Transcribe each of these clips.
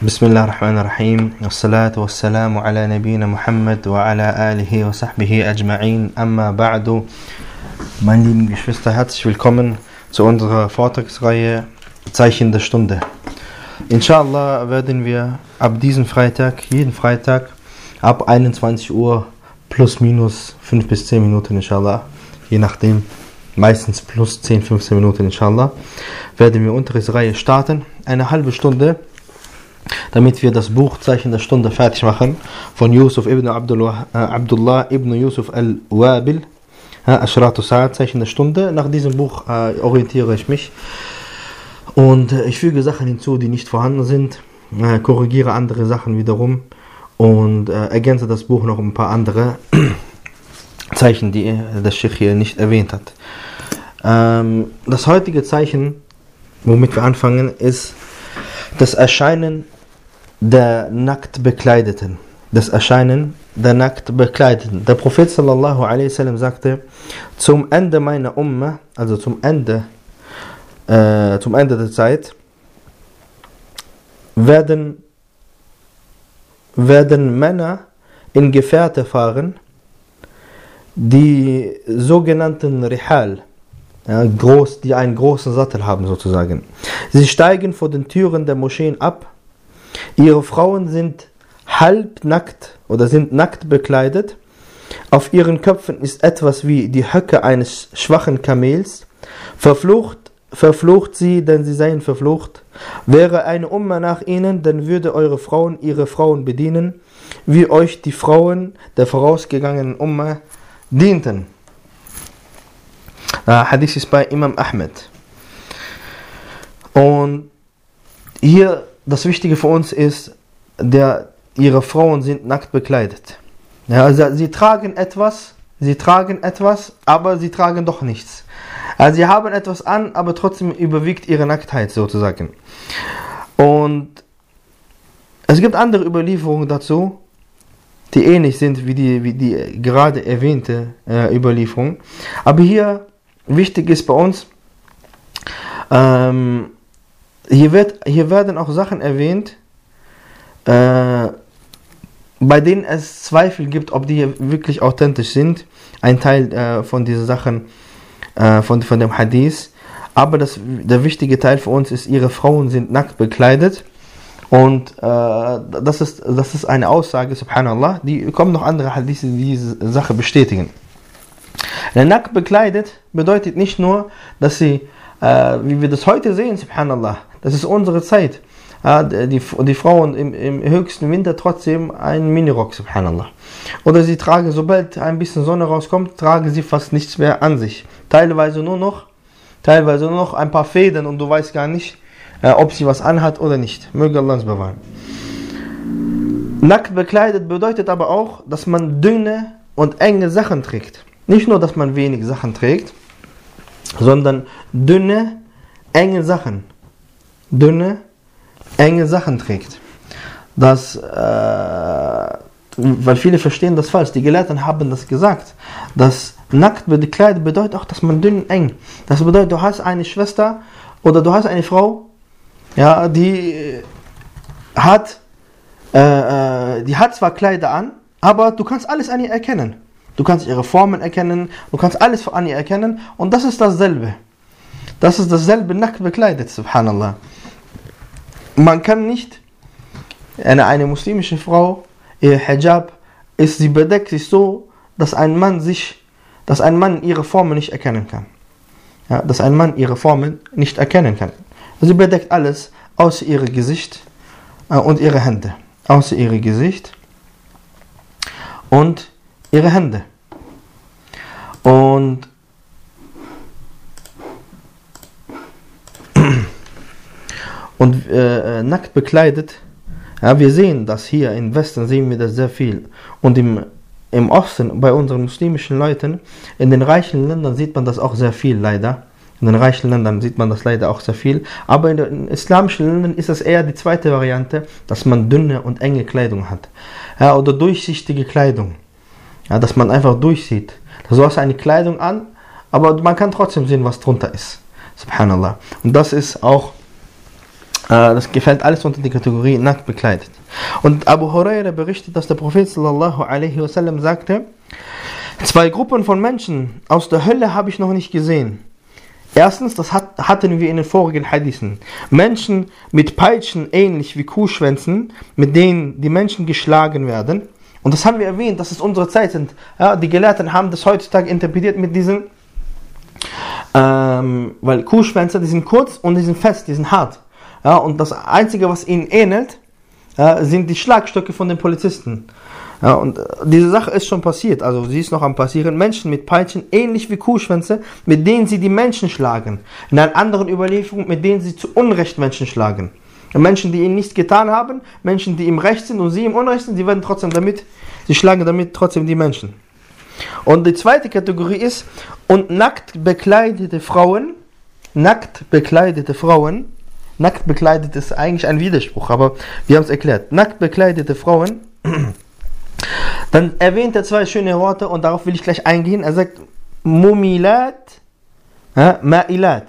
Bismillahirrahmanirrahim. Wassalatu wassalamu ala nabina Muhammad wa ala alihi wa sahbihi ajma'in. Amma ba'du. Meine lieben Geschwister, herzlich willkommen zu unserer Vortragsreihe Zeichen der Stunde. Inshallah werden wir ab diesem Freitag, jeden Freitag, ab 21 Uhr plus minus 5 bis 10 Minuten, inshallah, je nachdem, meistens plus 10, 15 Minuten, inshallah, werden wir Unterrichtsreihe starten. Eine halbe Stunde, damit wir das Buch Zeichen der Stunde fertig machen, von Yusuf ibn Abdullah ibn Yusuf al-Wabil, Ashratu Sa'ad, Zeichen der Stunde. Nach diesem Buch orientiere ich mich und ich füge Sachen hinzu, die nicht vorhanden sind, korrigiere andere Sachen wiederum und ergänze das Buch noch um ein paar andere Zeichen, die der Sheikh hier nicht erwähnt hat. Das heutige Zeichen, womit wir anfangen, ist das Erscheinen der nackt Bekleideten. Das Erscheinen der nackt Bekleideten. Der Prophet sallallahu alaihi wasallam sagte, zum Ende meiner Ummah, also zum Ende der Zeit, werden Männer in Gefährte fahren, die sogenannten Rihal, die einen großen Sattel haben sozusagen. Sie steigen vor den Türen der Moscheen ab. Ihre Frauen sind halbnackt oder sind nackt bekleidet. Auf ihren Köpfen ist etwas wie die Höcke eines schwachen Kamels. Verflucht sie, denn sie seien verflucht. Wäre eine Umma nach ihnen, dann würde eure Frauen ihre Frauen bedienen, wie euch die Frauen der vorausgegangenen Umma dienten. Hadith ist bei Imam Ahmed. Und hier das Wichtige für uns ist, ihre Frauen sind nackt bekleidet. Ja, also sie tragen etwas, aber sie tragen doch nichts. Also sie haben etwas an, aber trotzdem überwiegt ihre Nacktheit sozusagen. Und es gibt andere Überlieferungen dazu, die ähnlich sind wie die gerade erwähnte Überlieferung. Aber hier wichtig ist bei uns, hier werden auch Sachen erwähnt, bei denen es Zweifel gibt, ob die wirklich authentisch sind. Ein Teil von diesen Sachen, von dem Hadith. Aber der wichtige Teil für uns ist, ihre Frauen sind nackt bekleidet. Und das ist eine Aussage, subhanallah. Die kommen noch andere Hadithe, die diese Sache bestätigen. Nackt bekleidet bedeutet nicht nur, dass sie, wie wir das heute sehen, subhanallah, das ist unsere Zeit. Die Frauen im höchsten Winter trotzdem einen Minirock, subhanallah. Oder sie tragen, sobald ein bisschen Sonne rauskommt, tragen sie fast nichts mehr an sich. Teilweise nur noch ein paar Federn und du weißt gar nicht, ob sie was anhat oder nicht. Möge Allah uns bewahren. Nackt bekleidet bedeutet aber auch, dass man dünne und enge Sachen trägt. Nicht nur, dass man wenig Sachen trägt, sondern dünne, enge Sachen. Dünne, enge Sachen trägt. Weil viele verstehen das falsch. Die Gelehrten haben das gesagt. Das nackt bekleidet bedeutet auch, dass man dünn und eng. Das bedeutet, du hast eine Schwester oder du hast eine Frau, ja, die hat zwar Kleider an, aber du kannst alles an ihr erkennen. Du kannst ihre Formen erkennen, du kannst alles an ihr erkennen und das ist dasselbe. Das ist dasselbe nackt bekleidet, subhanallah. Man kann nicht, eine muslimische Frau, ihr Hijab, sie bedeckt sich so, dass ein Mann ihre Formen nicht erkennen kann. Ja, dass ein Mann ihre Formen nicht erkennen kann. Sie bedeckt alles, außer ihr Gesicht und ihre Hände. Außer ihr Gesicht und ihre Hände. Und nackt bekleidet, ja, wir sehen das hier im Westen, sehen wir das sehr viel. Und im Osten, bei unseren muslimischen Leuten, in den reichen Ländern sieht man das auch sehr viel, leider. In den reichen Ländern sieht man das leider auch sehr viel. Aber in den islamischen Ländern ist das eher die zweite Variante, dass man dünne und enge Kleidung hat. Ja, oder durchsichtige Kleidung. Ja, dass man einfach durchsieht. Du hast eine Kleidung an, aber man kann trotzdem sehen, was drunter ist. Subhanallah. Und das ist auch Das gefällt alles unter die Kategorie nackt bekleidet. Und Abu Huraira berichtet, dass der Prophet sallallahu alaihi wasallam sagte: Zwei Gruppen von Menschen aus der Hölle habe ich noch nicht gesehen. Erstens, das hatten wir in den vorigen Hadithen. Menschen mit Peitschen ähnlich wie Kuhschwänzen, mit denen die Menschen geschlagen werden. Und das haben wir erwähnt, dass es unsere Zeit sind. Ja, die Gelehrten haben das heutzutage interpretiert mit diesen, weil Kuhschwänze, die sind kurz und die sind fest, die sind hart. Ja, und das Einzige, was ihnen ähnelt, sind die Schlagstöcke von den Polizisten. Ja, und diese Sache ist schon passiert, also sie ist noch am passieren. Menschen mit Peitschen, ähnlich wie Kuhschwänze, mit denen sie die Menschen schlagen. In einer anderen Überlieferung, mit denen sie zu Unrecht Menschen schlagen. Menschen, die ihnen nichts getan haben, Menschen, die im Recht sind und sie im Unrecht sind, sie schlagen damit trotzdem die Menschen. Und die zweite Kategorie ist, und nackt bekleidete Frauen, nackt bekleidet ist eigentlich ein Widerspruch, aber wir haben es erklärt. Nackt bekleidete Frauen, dann erwähnt er zwei schöne Worte und darauf will ich gleich eingehen. Er sagt Mumilat, Ma'ilat.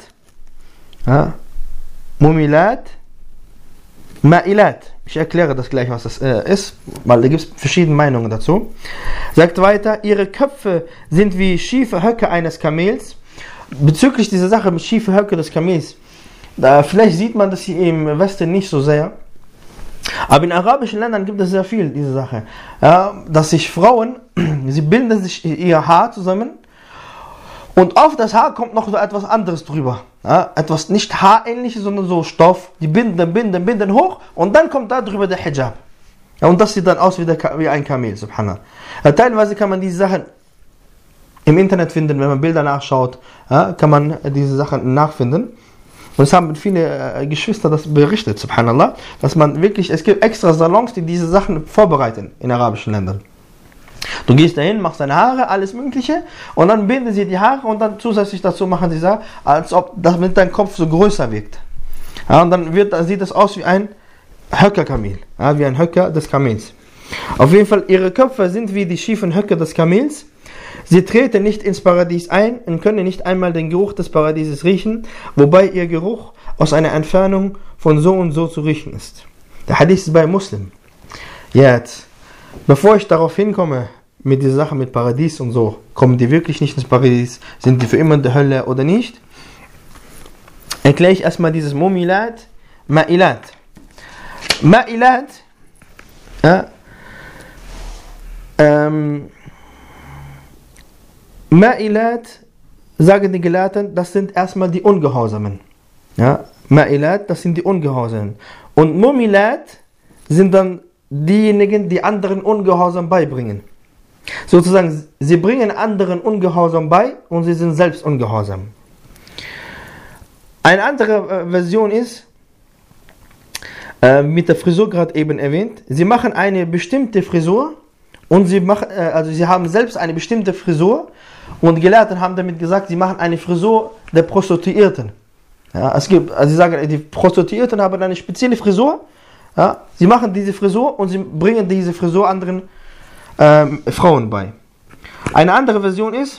Mumilat, Ma'ilat. Ich erkläre das gleich, was das ist, weil da gibt es verschiedene Meinungen dazu. Sagt weiter, ihre Köpfe sind wie schiefe Höcke eines Kamels. Bezüglich dieser Sache mit schiefe Höcke des Kamels, vielleicht sieht man das hier im Westen nicht so sehr. Aber in arabischen Ländern gibt es sehr viel diese Sache. Ja, dass sich Frauen, sie binden sich ihr Haar zusammen und auf das Haar kommt noch so etwas anderes drüber. Ja, etwas nicht haarähnliches, sondern so Stoff. Die binden hoch und dann kommt da drüber der Hijab. Ja, und das sieht dann aus wie ein Kamel, subhanallah. Ja, teilweise kann man diese Sachen im Internet finden, wenn man Bilder nachschaut, ja, kann man diese Sachen nachfinden. Und es haben viele Geschwister das berichtet, subhanallah, dass man wirklich, es gibt extra Salons, die diese Sachen vorbereiten in arabischen Ländern. Du gehst dahin, machst deine Haare, alles Mögliche, und dann binden sie die Haare und dann zusätzlich dazu machen sie das, als ob damit dein Kopf so größer wirkt. Ja, und dann sieht das aus wie ein Höckerkamel, ja, wie ein Höcker des Kamels. Auf jeden Fall, ihre Köpfe sind wie die schiefen Höcker des Kamels. Sie treten nicht ins Paradies ein und können nicht einmal den Geruch des Paradieses riechen, wobei ihr Geruch aus einer Entfernung von so und so zu riechen ist. Der Hadith ist bei Muslim. Jetzt, bevor ich darauf hinkomme, mit dieser Sache mit Paradies und so, kommen die wirklich nicht ins Paradies, sind die für immer in der Hölle oder nicht, erkläre ich erstmal dieses Mumilat, Ma'ilat. Ma'ilat, ja, Ma'ilat, sagen die Gelehrten, das sind erstmal die Ungehorsamen. Ja? Ma'ilat, das sind die Ungehorsamen. Und Mumilat sind dann diejenigen, die anderen Ungehorsam beibringen. Sozusagen, sie bringen anderen Ungehorsam bei und sie sind selbst ungehorsam. Eine andere Version ist, mit der Frisur gerade eben erwähnt, sie machen eine bestimmte Frisur und sie haben selbst eine bestimmte Frisur und die Gelehrten haben damit gesagt, sie machen eine Frisur der Prostituierten. Ja, sie sagen, die Prostituierten haben eine spezielle Frisur, ja, sie machen diese Frisur und sie bringen diese Frisur anderen Frauen bei. Eine andere Version ist,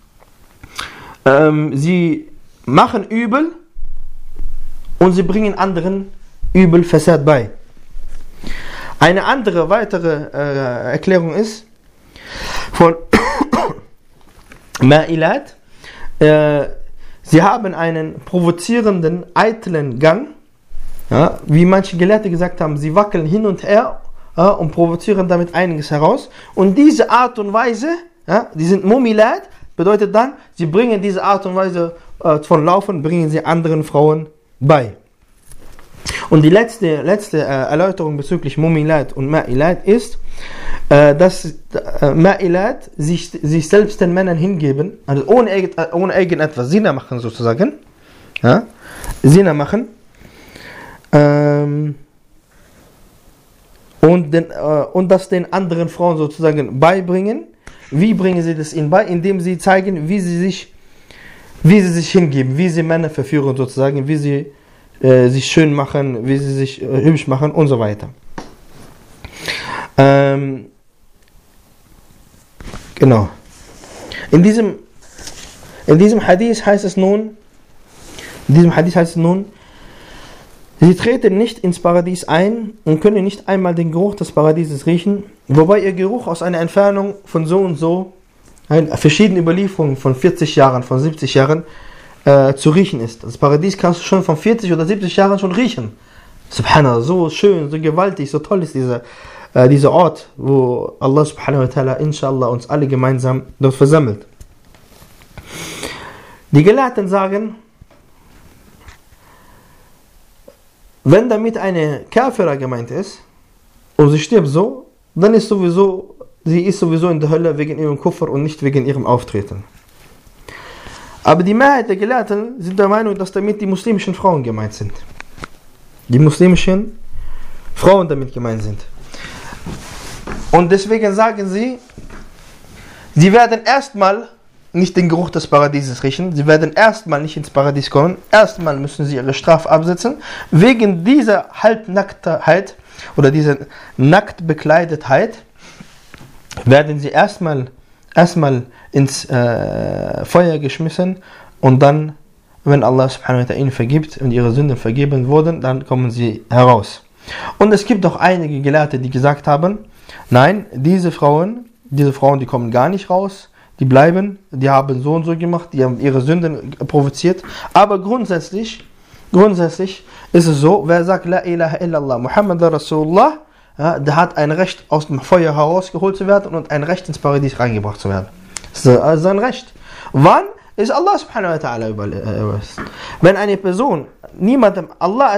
sie machen Übel und sie bringen anderen Übel versehrt bei. Eine andere weitere Erklärung ist von Ma'ilat, sie haben einen provozierenden, eitlen Gang, ja, wie manche Gelehrte gesagt haben, sie wackeln hin und her, ja, und provozieren damit einiges heraus. Und diese Art und Weise, ja, die sind Mumilat, bedeutet dann, sie bringen diese Art und Weise von Laufen, bringen sie anderen Frauen bei. Und die letzte Erläuterung bezüglich Mumilat und Ma'ilat ist, dass Ma'ilat sich selbst den Männern hingeben, also ohne irgendetwas Zina machen sozusagen, ja, Zina machen, und das den anderen Frauen sozusagen beibringen. Wie bringen sie das ihnen bei? Indem sie zeigen, wie sie sich hingeben, wie sie Männer verführen sozusagen, wie sie sich schön machen, wie sie sich hübsch machen und so weiter. Genau. In diesem Hadith heißt es nun, Sie treten nicht ins Paradies ein und können nicht einmal den Geruch des Paradieses riechen, wobei ihr Geruch aus einer Entfernung von so und so, verschiedene Überlieferungen von 40 Jahren, von 70 Jahren zu riechen ist. Das Paradies kannst du schon von 40 oder 70 Jahren schon riechen. Subhanallah, so schön, so gewaltig, so toll ist dieser Ort, wo Allah subhanahu wa ta'ala inshallah uns alle gemeinsam dort versammelt. Die Gelehrten sagen, wenn damit eine Kafira gemeint ist und sie stirbt so, dann ist sie ist sowieso in der Hölle wegen ihrem Kufr und nicht wegen ihrem Auftreten. Aber die Mehrheit der Gelehrten sind der Meinung, dass damit die muslimischen Frauen gemeint sind. Die muslimischen Frauen damit gemeint sind. Und deswegen sagen sie, sie werden erstmal nicht den Geruch des Paradieses riechen, sie werden erstmal nicht ins Paradies kommen, erstmal müssen sie ihre Strafe absitzen, wegen dieser Halbnacktheit oder dieser Nacktbekleidetheit werden sie erstmal ins Feuer geschmissen und dann, wenn Allah subhanahu wa ta'ala ihnen vergibt und ihre Sünden vergeben wurden, dann kommen sie heraus. Und es gibt auch einige Gelehrte, die gesagt haben, nein, diese Frauen, die kommen gar nicht raus, die bleiben, die haben so und so gemacht, die haben ihre Sünden provoziert. Aber grundsätzlich ist es so, wer sagt La ilaha illallah Muhammad Rasulullah, der hat ein Recht, aus dem Feuer herausgeholt zu werden und ein Recht, ins Paradies reingebracht zu werden. Das ist sein Recht. Wann ist Allah subhanahu wa ta'ala überlassen? Wenn eine Person niemandem Allah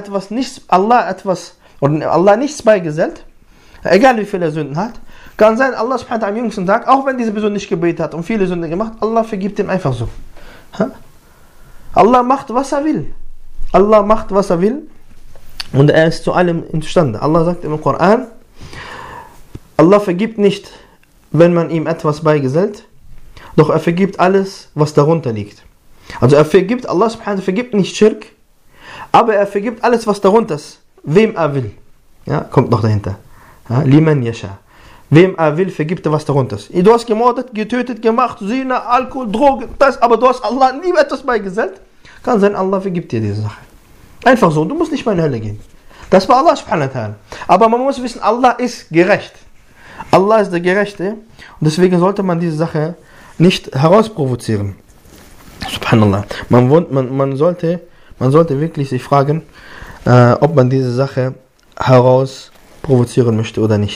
nichts beigesellt, egal wie viele Sünden hat, kann sein, Allah subhanahu wa ta'ala am jüngsten Tag, auch wenn diese Person nicht gebetet hat und viele Sünden gemacht, Allah vergibt ihm einfach so. Allah macht, was er will. Allah macht, was er will und er ist zu allem imstande. Allah sagt im Koran, Allah vergibt nicht, wenn man ihm etwas beigesellt, doch er vergibt alles, was darunter liegt. Also Allah subhanahu wa ta'ala vergibt nicht Schirk, aber er vergibt alles, was darunter ist, wem er will. Ja, kommt noch dahinter. Liman yasha. Wem er will, vergibt er, was darunter ist. Du hast gemordet, getötet, gemacht, Zina, Alkohol, Drogen, das, aber du hast Allah nie etwas beigesellt. Kann sein, Allah vergibt dir diese Sache. Einfach so, du musst nicht mehr in die Hölle gehen. Das war Allah subhanahu wa ta'ala. Aber man muss wissen, Allah ist gerecht. Allah ist der Gerechte und deswegen sollte man diese Sache nicht herausprovozieren. Subhanallah. Man sollte wirklich sich fragen, ob man diese Sache herausprovozieren möchte oder nicht.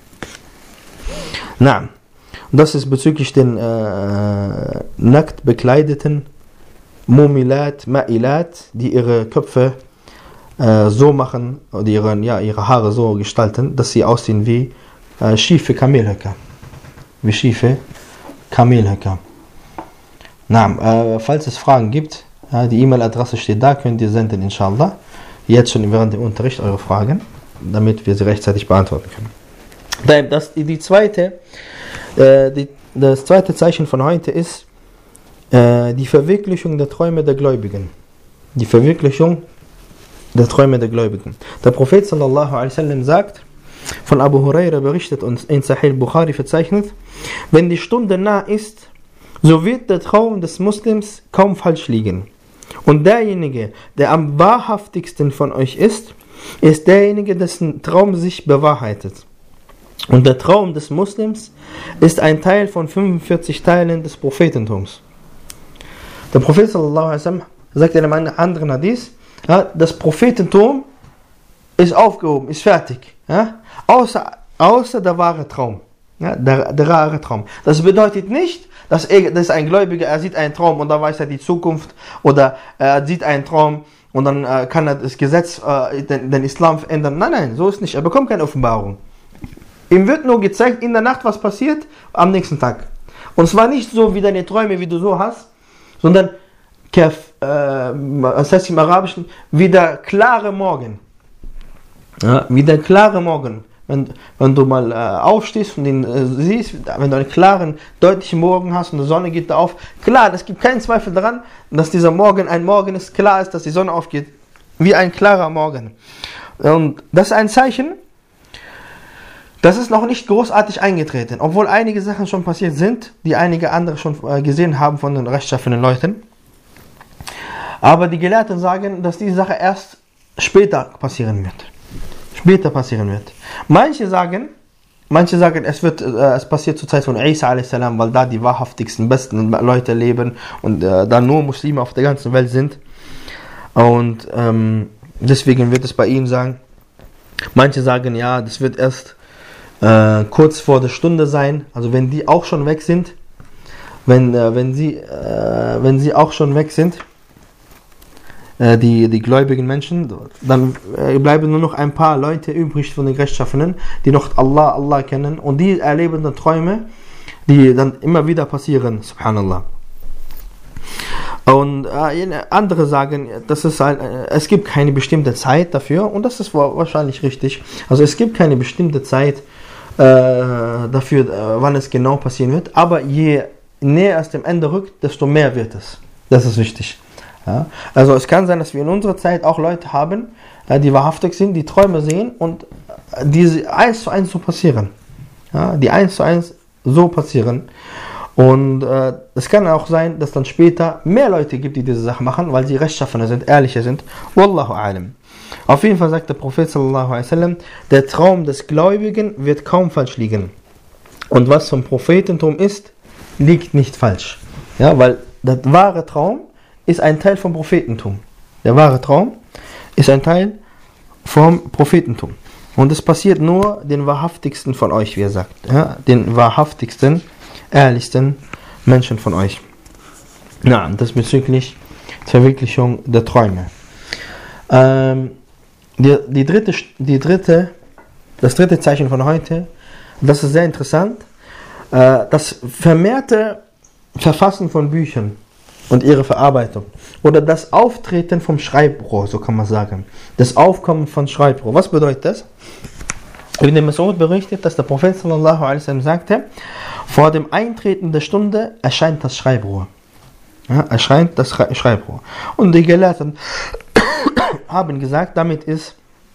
Na, das ist bezüglich den nackt bekleideten Mumilat, Ma'ilat, die ihre Köpfe so machen, oder ihre Haare so gestalten, dass sie aussehen wie schiefe Kamelhöcker. Wie schiefe Kamelhöcker. Na, falls es Fragen gibt, die E-Mail-Adresse steht da, könnt ihr senden, inshallah. Jetzt schon während dem Unterricht eure Fragen, damit wir sie rechtzeitig beantworten können. Das zweite Zeichen von heute ist die Verwirklichung der Träume der Gläubigen. Die Verwirklichung der Träume der Gläubigen. Der Prophet sallallahu alaihi wasallam sagt, von Abu Huraira berichtet und in Sahih Bukhari verzeichnet, wenn die Stunde nah ist, so wird der Traum des Muslims kaum falsch liegen. Und derjenige, der am wahrhaftigsten von euch ist derjenige, dessen Traum sich bewahrheitet. Und der Traum des Muslims ist ein Teil von 45 Teilen des Prophetentums. Der Prophet sallallahu alaihi wasallam sagt in einem anderen Hadith, das Prophetentum ist aufgehoben, ist fertig. Außer der wahre Traum. Der wahre Traum. Das bedeutet nicht, dass ein Gläubiger, er sieht einen Traum und dann weiß er die Zukunft, oder er sieht einen Traum und dann kann er das Gesetz, den Islam verändern. Nein, so ist nicht. Er bekommt keine Offenbarung. Ihm wird nur gezeigt in der Nacht, was passiert am nächsten Tag. Und zwar nicht so wie deine Träume, wie du so hast, sondern das heißt im Arabischen, wie der klare Morgen. Ja, wie der klare Morgen. Wenn du mal aufstehst und den siehst, wenn du einen klaren, deutlichen Morgen hast und die Sonne geht da auf, klar, es gibt keinen Zweifel daran, dass dieser Morgen ein Morgen ist, klar ist, dass die Sonne aufgeht, wie ein klarer Morgen. Und das ist ein Zeichen, das ist noch nicht großartig eingetreten, obwohl einige Sachen schon passiert sind, die einige andere schon gesehen haben von den rechtschaffenen Leuten. Aber die Gelehrten sagen, dass diese Sache erst später passieren wird. Manche sagen, es passiert zur Zeit von Isa a.s., weil da die wahrhaftigsten, besten Leute leben und da nur Muslime auf der ganzen Welt sind. Und deswegen wird es bei ihm sagen. Manche sagen, ja, das wird erst kurz vor der Stunde sein, also wenn die auch schon weg sind, wenn sie auch schon weg sind, die gläubigen Menschen, dann bleiben nur noch ein paar Leute übrig von den Rechtschaffenen, die noch Allah kennen, und die erleben dann Träume, die dann immer wieder passieren, subhanallah. Und andere sagen, es gibt keine bestimmte Zeit dafür, und das ist wahrscheinlich richtig. Also es gibt keine bestimmte Zeit dafür, wann es genau passieren wird, aber je näher es dem Ende rückt, desto mehr wird es. Das ist wichtig. Ja? Also es kann sein, dass wir in unserer Zeit auch Leute haben, die wahrhaftig sind, die Träume sehen und die 1:1 so passieren. Ja? Die 1:1 so passieren. Und es kann auch sein, dass dann später mehr Leute gibt, die diese Sache machen, weil sie rechtschaffener sind, ehrlicher sind. Wallahu a'lam. Auf jeden Fall sagt der Prophet sallallahu alaihi wasallam, der Traum des Gläubigen wird kaum falsch liegen. Und was vom Prophetentum ist, liegt nicht falsch. Ja, weil der wahre Traum ist ein Teil vom Prophetentum. Der wahre Traum ist ein Teil vom Prophetentum. Und es passiert nur den wahrhaftigsten von euch, wie er sagt. Ja, den wahrhaftigsten, ehrlichsten Menschen von euch. Na, das bezüglich Verwirklichung der Träume. Das dritte Zeichen von heute, das ist sehr interessant, das vermehrte Verfassen von Büchern und ihre Verarbeitung. Oder das Auftreten vom Schreibrohr, so kann man sagen. Das Aufkommen von Schreibrohr. Was bedeutet das? Ibn Mas'ud berichtet, dass der Prophet sallallahu alaihi wasallam sagte, vor dem Eintreten der Stunde erscheint das Schreibrohr. Ja, erscheint das Schreibrohr. Und die Gelehrten haben gesagt, damit ist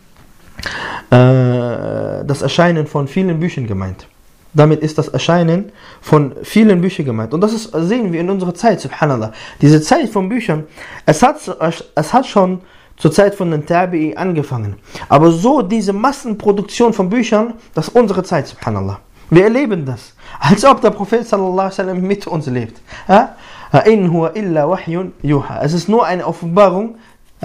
das Erscheinen von vielen Büchern gemeint. Damit ist das Erscheinen von vielen Büchern gemeint. Und das sehen wir in unserer Zeit, subhanallah. Diese Zeit von Büchern, es hat schon zur Zeit von den Tabi'i angefangen. Aber so diese Massenproduktion von Büchern, das ist unsere Zeit, subhanallah. Wir erleben das, als ob der Prophet sallallahu alaihi wasallam mit uns lebt. In huwa illa wahyun yuha. Es ist nur eine Offenbarung,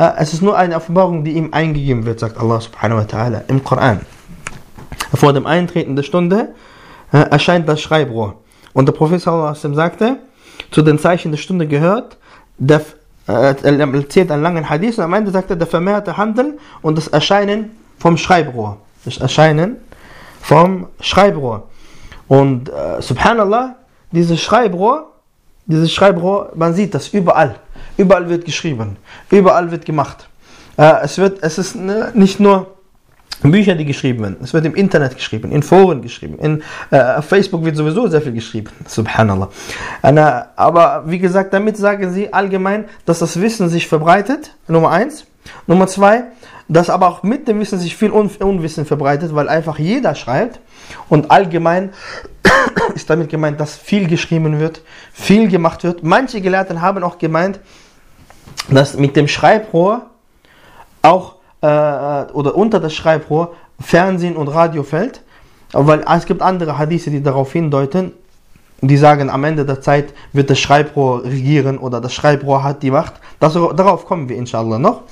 die ihm eingegeben wird, sagt Allah subhanahu wa ta'ala im Koran. Vor dem Eintreten der Stunde erscheint das Schreibrohr. Und der Prophet sallallahu alaihi wasallam sagte, zu den Zeichen der Stunde gehört, er erzählt einen langen Hadith und am Ende sagt er, der vermehrte Handel und das Erscheinen vom Schreibrohr. Das Erscheinen vom Schreibrohr. Und subhanallah, dieses Schreibrohr, man sieht das überall. Überall wird geschrieben. Überall wird gemacht. Es ist nicht nur Bücher, die geschrieben werden. Es wird im Internet geschrieben, in Foren geschrieben. Auf Facebook wird sowieso sehr viel geschrieben. Subhanallah. Aber wie gesagt, damit sagen sie allgemein, dass das Wissen sich verbreitet. Nummer 1. Nummer 2, dass aber auch mit dem Wissen sich viel Unwissen verbreitet, weil einfach jeder schreibt. Und allgemein ist damit gemeint, dass viel geschrieben wird, viel gemacht wird. Manche Gelehrten haben auch gemeint, dass mit dem Schreibrohr auch oder unter das Schreibrohr Fernsehen und Radio fällt, weil es gibt andere Hadithe, die darauf hindeuten, die sagen, am Ende der Zeit wird das Schreibrohr regieren oder das Schreibrohr hat die Macht. Darauf kommen wir inshallah noch.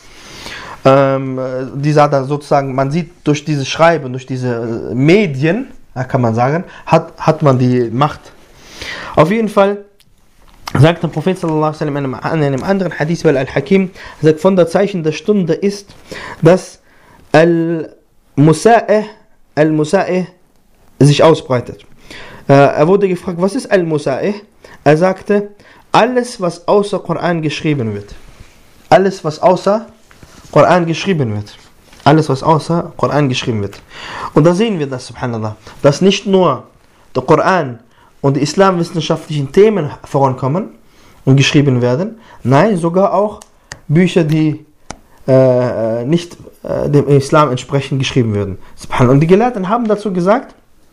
Die sagt dann sozusagen, man sieht durch dieses Schreiben, durch diese Medien, kann man sagen, hat man die Macht. Auf jeden Fall sagt der Prophet sallallahu alaihi wasallam in einem anderen Hadith, weil Al-Hakim sagt, von der Zeichen der Stunde ist, dass Al-Musa'ih sich ausbreitet. Er wurde gefragt, was ist Al-Musa'ih? Er sagte, alles, was außer Koran geschrieben wird. Alles, was außer Koran geschrieben wird. Alles, was außer Koran geschrieben wird. Und da sehen wir das, subhanallah, dass nicht nur der Koran und die islamwissenschaftlichen Themen vorankommen und geschrieben werden, nein, sogar auch Bücher, die nicht dem Islam entsprechend geschrieben werden. Und die Gelehrten haben dazu gesagt,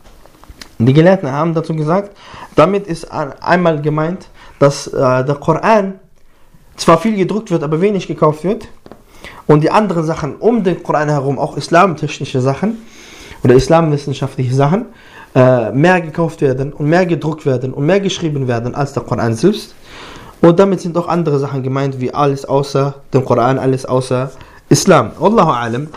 damit ist einmal gemeint, dass der Koran zwar viel gedruckt wird, aber wenig gekauft wird. und die anderen Sachen um den Koran herum, auch islamtechnische Sachen oder islamwissenschaftliche Sachen, mehr gekauft werden und mehr gedruckt werden und mehr geschrieben werden als der Koran selbst. Und damit sind auch andere Sachen gemeint, wie alles außer dem Koran, alles außer Islam. Wallahu alam.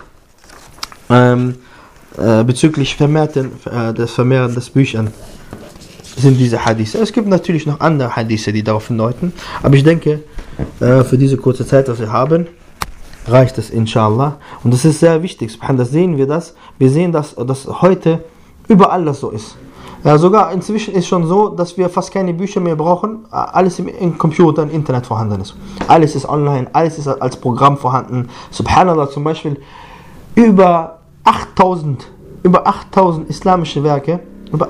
Bezüglich des Vermehren des Büchern sind diese Hadithe. Es gibt natürlich noch andere Hadithe, die darauf hindeuten, aber ich denke, für diese kurze Zeit, was wir haben, reicht es inshallah. Und das ist sehr wichtig. Das sehen wir das. Wir sehen, dass heute überall das so ist. Ja, sogar inzwischen ist schon so, dass wir fast keine Bücher mehr brauchen. Alles im Computer, im Internet vorhanden ist. Alles ist online, alles ist als Programm vorhanden. Subhanallah, zum Beispiel über 8000 islamische Werke,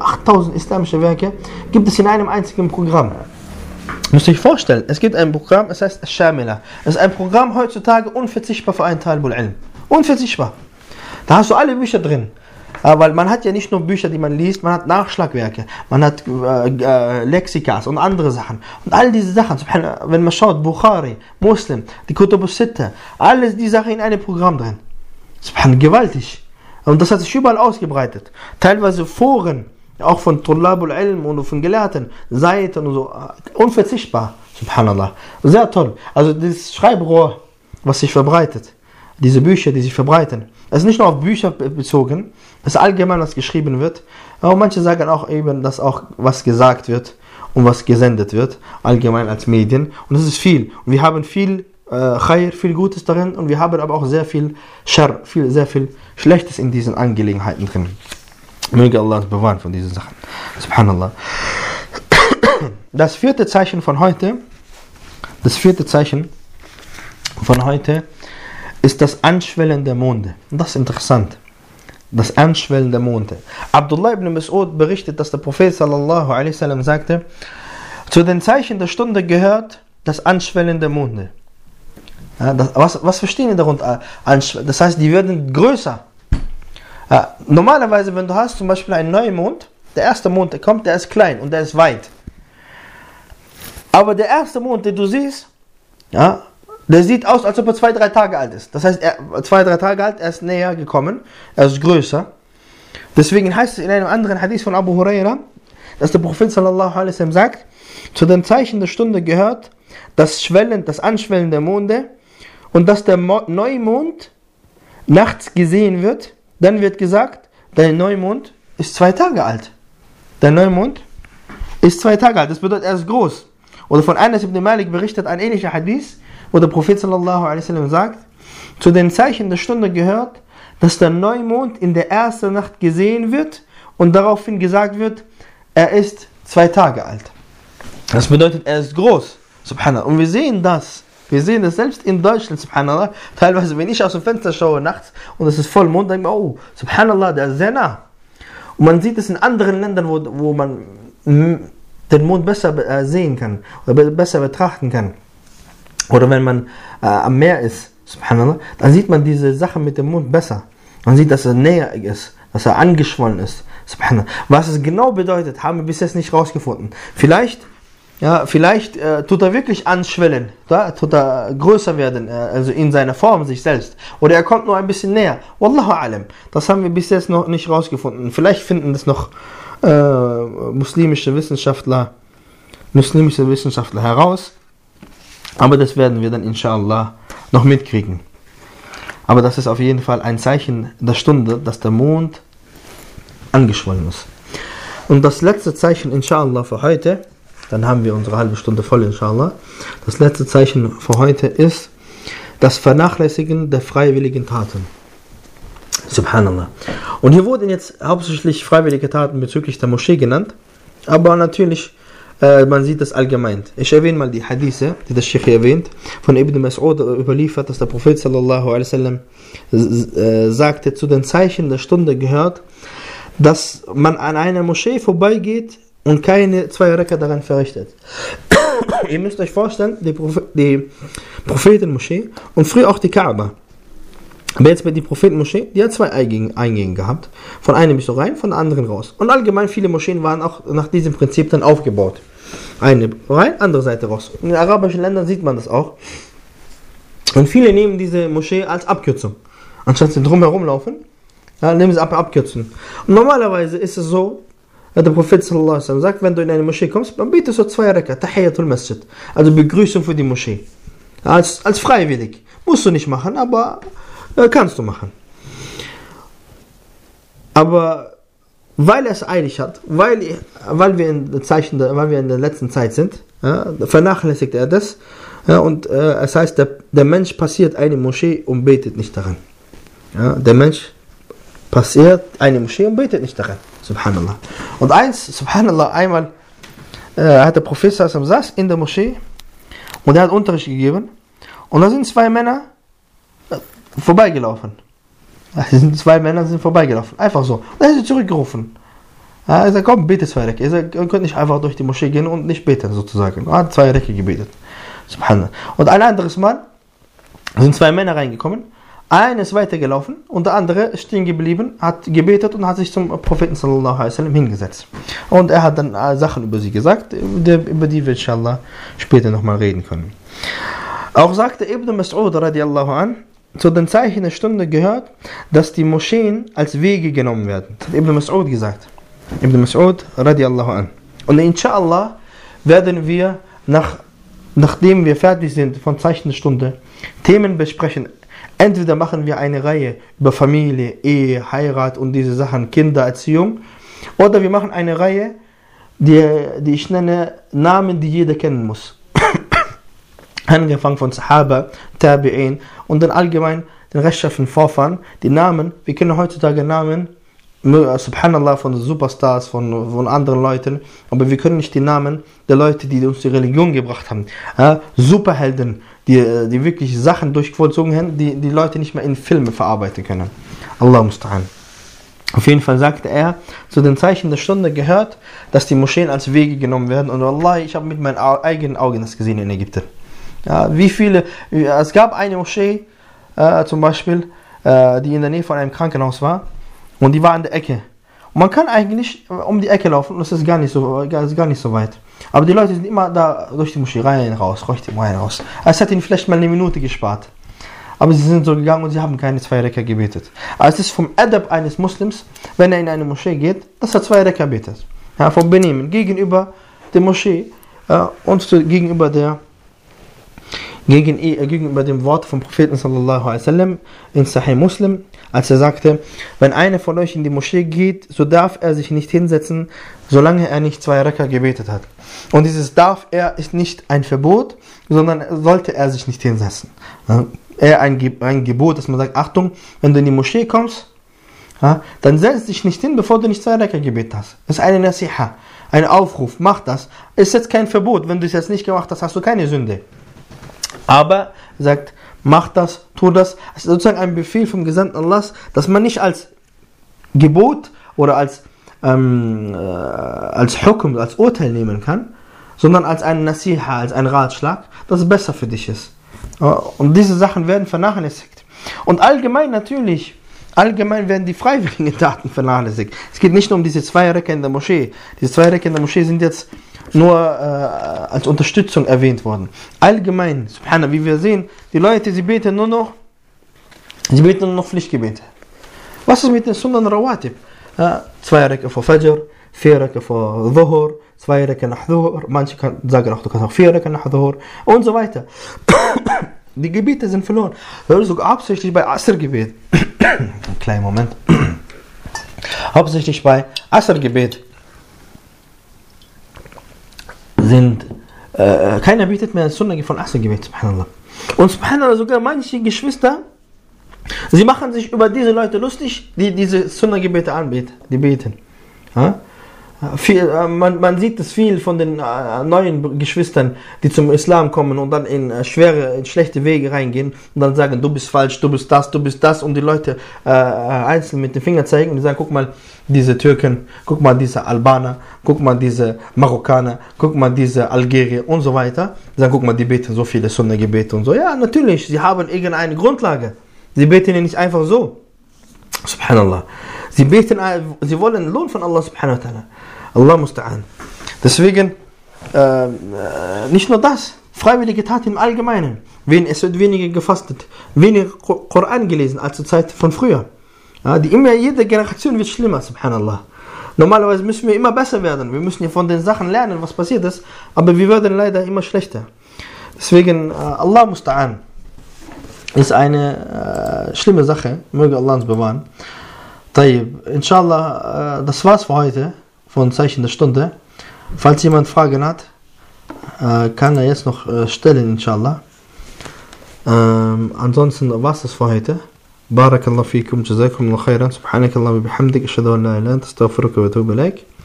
gibt es in einem einzigen Programm. Müsst ihr euch vorstellen, es gibt ein Programm, es heißt Ash-Shamila. Es ist ein Programm heutzutage unverzichtbar für einen Talibul Ilm. Unverzichtbar. Da hast du alle Bücher drin. Weil man hat ja nicht nur Bücher, die man liest, man hat Nachschlagwerke, man hat Lexikas und andere Sachen. Und all diese Sachen, wenn man schaut, Bukhari, Muslim, die Kutub al-Sitta, alles die Sachen in einem Programm drin. Gewaltig. Und das hat sich überall ausgebreitet. Teilweise Foren, auch von Tullabul Ilm und von Gelehrten, Seiten und so, unverzichtbar. Subhanallah. Sehr toll. Also dieses Schreibrohr, was sich verbreitet, diese Bücher, die sich verbreiten, es ist nicht nur auf Bücher bezogen, es ist allgemein, was geschrieben wird. Aber manche sagen auch eben, dass auch was gesagt wird und was gesendet wird, allgemein als Medien. Und das ist viel. Und wir haben viel Khair, viel Gutes darin, und wir haben aber auch sehr viel Schar, sehr viel Schlechtes in diesen Angelegenheiten drin. Möge Allah uns bewahren von diesen Sachen. Subhanallah. Das vierte Zeichen von heute ist das Anschwellen der Monde. Und das ist interessant. Das Anschwellen der Monde. Abdullah ibn Mas'ud berichtet, dass der Prophet sallallahu alaihi wasallam sagte, zu den Zeichen der Stunde gehört das Anschwellen der Monde. Ja, was verstehen wir darunter? Das heißt, die werden größer. Ja, normalerweise, wenn du hast zum Beispiel einen Neumond, der erste Mond, der kommt, der ist klein und der ist weit. Aber der erste Mond, den du siehst, ja, der sieht aus, als ob er 2-3 Tage alt ist. Das heißt, 2-3 Tage alt, er ist näher gekommen, er ist größer. Deswegen heißt es in einem anderen Hadith von Abu Huraira, dass der Prophet sallallahu alaihi wasallam sagt, zu den Zeichen der Stunde gehört das Anschwellen der Monde und dass der Neumond nachts gesehen wird. Dann wird gesagt, der Neumond ist 2 Tage alt. Der Neumond ist 2 Tage alt, das bedeutet, er ist groß. Oder von Anas ibn Malik berichtet ein ähnlicher Hadith, wo der Prophet sallallahu alaihi wasallam sagt, zu den Zeichen der Stunde gehört, dass der Neumond in der ersten Nacht gesehen wird und daraufhin gesagt wird, er ist 2 Tage alt. Das bedeutet, er ist groß. Subhanallah. Und wir sehen das selbst in Deutschland, subhanallah. Teilweise, wenn ich aus dem Fenster schaue nachts und es ist Vollmond, denke ich mir, oh, subhanallah, der ist sehr nah. Und man sieht es in anderen Ländern, wo man den Mond besser sehen kann oder besser betrachten kann. Oder wenn man am Meer ist, subhanallah, dann sieht man diese Sache mit dem Mond besser. Man sieht, dass er näher ist, dass er angeschwollen ist. Subhanallah. Was es genau bedeutet, haben wir bis jetzt nicht rausgefunden. Vielleicht tut er wirklich anschwellen, tut er größer werden, also in seiner Form sich selbst. Oder er kommt nur ein bisschen näher. Wallahu alam. Das haben wir bis jetzt noch nicht rausgefunden. Vielleicht finden das noch muslimische Wissenschaftler heraus. Aber das werden wir dann inshallah noch mitkriegen. Aber das ist auf jeden Fall ein Zeichen der Stunde, dass der Mond angeschwollen ist. Und das letzte Zeichen inshallah für heute, dann haben wir unsere halbe Stunde voll inshallah. Das letzte Zeichen für heute ist das Vernachlässigen der freiwilligen Taten. Subhanallah. Und hier wurden jetzt hauptsächlich freiwillige Taten bezüglich der Moschee genannt, aber natürlich man sieht das allgemein. Ich erwähne mal die Hadithe, die der Sheikh erwähnt, von Ibn Mas'ud überliefert, dass der Prophet sallallahu alaihi wasallam sagte, zu den Zeichen der Stunde gehört, dass man an einer Moschee vorbeigeht und keine 2 Raka daran verrichtet. Ihr müsst euch vorstellen, die Prophetenmoschee und früher auch die Kaaba. Aber jetzt bei die Prophetenmoschee, die hat 2 Eingänge gehabt. Von einem bist du rein, von der anderen raus. Und allgemein viele Moscheen waren auch nach diesem Prinzip dann aufgebaut. Eine rein, andere Seite raus. In den arabischen Ländern sieht man das auch. Und viele nehmen diese Moschee als Abkürzung. Anstatt sie drumherum laufen, ja, nehmen sie Abkürzung. Und normalerweise ist es so, der Prophet sallallahu alaihi wasallam sagt, wenn du in eine Moschee kommst, dann betest du 2 Rakat, Tahiyatul Masjid, also Begrüßung für die Moschee. Als freiwillig. Musst du nicht machen, aber kannst du machen. Aber weil er es eilig hat, weil wir in der letzten Zeit sind, ja, vernachlässigt er das. Ja, und es heißt, der Mensch passiert eine Moschee und betet nicht daran. Ja, der Mensch passiert eine Moschee und betet nicht daran. Subhanallah. Und einmal hat der Prophet saß in der Moschee und er hat Unterricht gegeben und da sind 2 Männer vorbeigelaufen. Einfach so. Und er hat sie zurückgerufen. Er sagt, komm, bete 2 Rekke. Er sagt, ihr könnt nicht einfach durch die Moschee gehen und nicht beten, sozusagen. Er hat 2 Rekke gebetet. Subhanallah. Und ein anderes Mal sind 2 Männer reingekommen. Einer ist weitergelaufen und der andere ist stehen geblieben, hat gebetet und hat sich zum Propheten sallallahu alaihi wasallam hingesetzt. Und er hat dann Sachen über sie gesagt, über die wir inshallah später nochmal reden können. Auch sagte Ibn Mas'ud radiallahu an, zu den Zeichen der Stunde gehört, dass die Moscheen als Wege genommen werden. Das hat Ibn Mas'ud gesagt. Ibn Mas'ud radiallahu an. Und inshallah werden wir, nachdem wir fertig sind von Zeichen der Stunde, Themen besprechen. Entweder machen wir eine Reihe über Familie, Ehe, Heirat und diese Sachen, Kindererziehung, oder wir machen eine Reihe, die ich nenne Namen, die jeder kennen muss. Angefangen von Sahaba, Tabi'in und dann allgemein den rechtschaffenen Vorfahren. Die Namen, wir kennen heutzutage Namen, subhanallah, von Superstars, von anderen Leuten, aber wir können nicht die Namen der Leute, die uns die Religion gebracht haben. Superhelden, die wirklich Sachen durchvollzogen haben, die Leute nicht mehr in Filme verarbeiten können. Allah musta'an. Auf jeden Fall sagte er, zu den Zeichen der Stunde gehört, dass die Moscheen als Wege genommen werden. Und Allah, ich habe mit meinen eigenen Augen das gesehen in Ägypten. Ja, es gab eine Moschee, zum Beispiel, die in der Nähe von einem Krankenhaus war. Und die war an der Ecke. Und man kann eigentlich um die Ecke laufen und es ist gar nicht so weit. Aber die Leute sind immer da durch die Moschee rein, raus. Es hat ihnen vielleicht mal eine Minute gespart. Aber sie sind so gegangen und sie haben keine 2 Rekker gebetet. Aber es ist vom Adab eines Muslims, wenn er in eine Moschee geht, dass er 2 Rekker betet. Ja, vom Benehmen gegenüber der Moschee und gegenüber dem Wort vom Propheten sallallahu alaihi wasallam in Sahih Muslim, als er sagte, wenn einer von euch in die Moschee geht, so darf er sich nicht hinsetzen, solange er nicht 2 Rekker gebetet hat. Und dieses darf er ist nicht ein Verbot, sondern sollte er sich nicht hinsetzen. Eher ein Gebot, dass man sagt, Achtung, wenn du in die Moschee kommst, dann setz dich nicht hin, bevor du nicht 2 Rekker gebetet hast. Das ist eine Nasiha, ein Aufruf, mach das. Ist jetzt kein Verbot, wenn du es jetzt nicht gemacht hast, hast du keine Sünde. Aber er sagt, mach das, tu das. Es ist sozusagen ein Befehl vom Gesandten Allahs, dass man nicht als Gebot oder als Hukum, als Urteil nehmen kann, sondern als ein Nasiha, als ein Ratschlag, das besser für dich ist. Und diese Sachen werden vernachlässigt. Und allgemein werden die freiwilligen Taten vernachlässigt. Es geht nicht nur um diese 2 Rekker in der Moschee. Diese 2 Rekker in der Moschee sind jetzt nur als Unterstützung erwähnt worden. Allgemein, subhanallah, wie wir sehen, die Leute, sie beten nur noch Pflichtgebete. Was ist mit den Sunan Rawatib? 2 Rekker vor Fajr, 4 Rekker vor Dhuhr, 2 Rekker nach Dhuhr, manche sagen auch, du kannst auch 4 Rekker nach Dhuhr und so weiter. Die Gebete sind verloren. Sogar hauptsächlich bei Asr-Gebet. Einen kleinen Moment. Hauptsächlich bei Asr-Gebet sind keiner betet mehr Sunnah von Asr-Gebet, subhanallah. Und subhanallah, sogar manche Geschwister, sie machen sich über diese Leute lustig, die diese Sunnah-Gebete anbeten, die beten. Ja? Man sieht es viel von den neuen Geschwistern, die zum Islam kommen und dann in schlechte Wege reingehen und dann sagen, du bist falsch, du bist das und die Leute einzeln mit dem Finger zeigen und die sagen, guck mal diese Türken, guck mal diese Albaner, guck mal diese Marokkaner, guck mal diese Algerier und so weiter. Die sagen, guck mal, die beten so viele Sunna-Gebete und so. Ja, natürlich, sie haben irgendeine Grundlage. Sie beten ja nicht einfach so. Subhanallah. Sie wollen Lohn von Allah subhanahu wa ta'ala. Allah musta'an. Deswegen, nicht nur das, freiwillige Tat im Allgemeinen. Es wird weniger gefastet, weniger Koran gelesen als zur Zeit von früher. Ja, jede Generation wird schlimmer, subhanallah. Normalerweise müssen wir immer besser werden. Wir müssen ja von den Sachen lernen, was passiert ist, aber wir werden leider immer schlechter. Deswegen, Allah musta'an, ist eine schlimme Sache. Möge Allah uns bewahren. Tayyib, inshallah, das war's für heute von Zeichen der Stunde. Falls jemand Fragen hat, kann er jetzt noch stellen, inshallah. Ansonsten war's das für heute. Barakallahu fikum, jazakumullahu khairan, subhanakallahu wa bihamdik, ashhadu an la ilaha illa anta, astaghfiruka wa atubu ilaik.